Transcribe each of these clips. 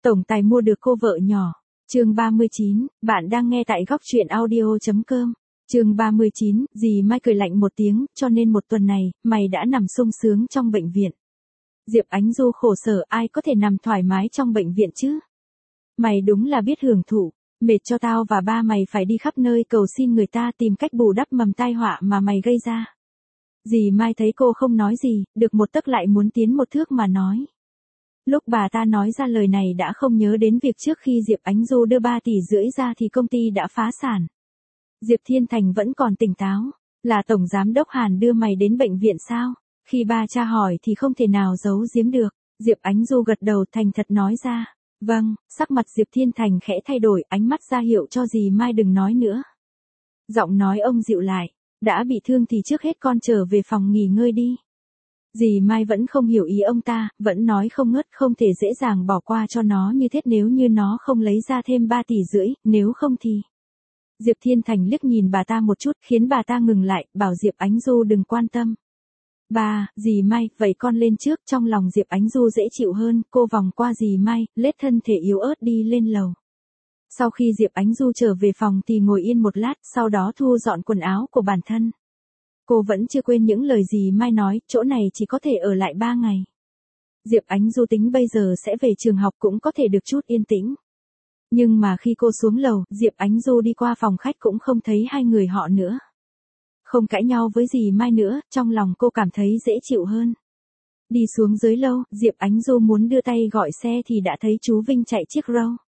Tổng tài mua được cô vợ nhỏ. Chương 39, bạn đang nghe tại góc truyện audio.com. Chương 39, dì Mai cười lạnh một tiếng, cho nên một tuần này, mày đã nằm sung sướng trong bệnh viện. Diệp Ánh Du khổ sở, ai có thể nằm thoải mái trong bệnh viện chứ? Mày đúng là biết hưởng thụ, mệt cho tao và ba mày phải đi khắp nơi cầu xin người ta tìm cách bù đắp mầm tai họa mà mày gây ra. Dì Mai thấy cô không nói gì, được một tấc lại muốn tiến một thước mà nói. Lúc bà ta nói ra lời này đã không nhớ đến việc trước khi Diệp Ánh Du đưa 3,5 tỷ ra thì công ty đã phá sản. Diệp Thiên Thành vẫn còn tỉnh táo, là Tổng Giám đốc Hàn đưa mày đến bệnh viện sao? Khi ba cha hỏi thì không thể nào giấu giếm được, Diệp Ánh Du gật đầu thành thật nói ra. Vâng, sắc mặt Diệp Thiên Thành khẽ thay đổi, ánh mắt ra hiệu cho dì Mai đừng nói nữa. Giọng nói ông dịu lại, đã bị thương thì trước hết con trở về phòng nghỉ ngơi đi. Dì Mai vẫn không hiểu ý ông ta, vẫn nói không ngớt không thể dễ dàng bỏ qua cho nó như thế nếu như nó không lấy ra thêm 3,5 tỷ, nếu không thì... Diệp Thiên Thành liếc nhìn bà ta một chút khiến bà ta ngừng lại, bảo Diệp Ánh Du đừng quan tâm. Bà, dì Mai, vậy con lên trước. Trong lòng Diệp Ánh Du dễ chịu hơn, cô vòng qua dì Mai, lết thân thể yếu ớt đi lên lầu. Sau khi Diệp Ánh Du trở về phòng thì ngồi yên một lát, sau đó thu dọn quần áo của bản thân. Cô vẫn chưa quên những lời dì Mai nói, chỗ này chỉ có thể ở lại 3 ngày. Diệp Ánh Du tính bây giờ sẽ về trường học cũng có thể được chút yên tĩnh. Nhưng mà khi cô xuống lầu, Diệp Ánh Du đi qua phòng khách cũng không thấy hai người họ nữa. Không cãi nhau với dì Mai nữa, trong lòng cô cảm thấy dễ chịu hơn. Đi xuống dưới lâu, Diệp Ánh Du muốn đưa tay gọi xe thì đã thấy chú Vinh chạy chiếc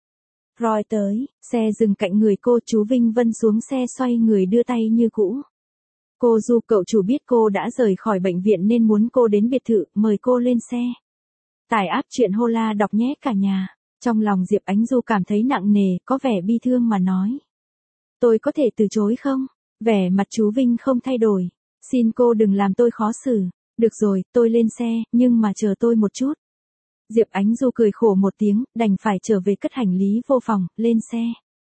Rolls tới, xe dừng cạnh người cô, chú Vinh Vân xuống xe xoay người đưa tay như cũ. Cô Du, cậu chủ biết cô đã rời khỏi bệnh viện nên muốn cô đến biệt thự, mời cô lên xe. Tải app truyện Hola đọc nhé cả nhà. Trong lòng Diệp Ánh Du cảm thấy nặng nề, có vẻ bi thương mà nói. Tôi có thể từ chối không? Vẻ mặt chú Vinh không thay đổi. Xin cô đừng làm tôi khó xử. Được rồi, tôi lên xe, nhưng mà chờ tôi một chút. Diệp Ánh Du cười khổ một tiếng, đành phải trở về cất hành lý vô phòng, lên xe.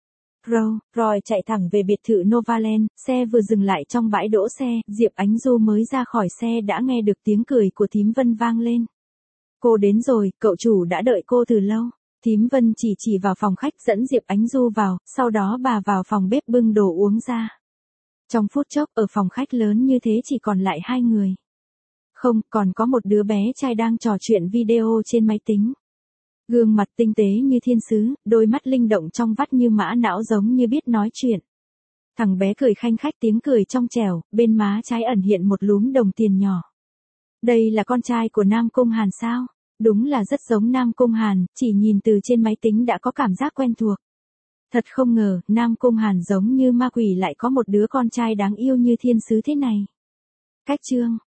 Rồi chạy thẳng về biệt thự Novaland, xe vừa dừng lại trong bãi đỗ xe, Diệp Ánh Du mới ra khỏi xe đã nghe được tiếng cười của thím Vân vang lên. Cô đến rồi, cậu chủ đã đợi cô từ lâu. Thím Vân chỉ vào phòng khách dẫn Diệp Ánh Du vào, sau đó bà vào phòng bếp bưng đồ uống ra. Trong phút chốc, ở phòng khách lớn như thế chỉ còn lại 2 người. Không, còn có một đứa bé trai đang trò chuyện video trên máy tính. Gương mặt tinh tế như thiên sứ, đôi mắt linh động trong vắt như mã não giống như biết nói chuyện. Thằng bé cười khanh khách tiếng cười trong trẻo, bên má trái ẩn hiện một lúm đồng tiền nhỏ. Đây là con trai của Nam Cung Hàn sao? Đúng là rất giống Nam Cung Hàn, chỉ nhìn từ trên máy tính đã có cảm giác quen thuộc. Thật không ngờ, Nam Cung Hàn giống như ma quỷ lại có một đứa con trai đáng yêu như thiên sứ thế này. Cách chương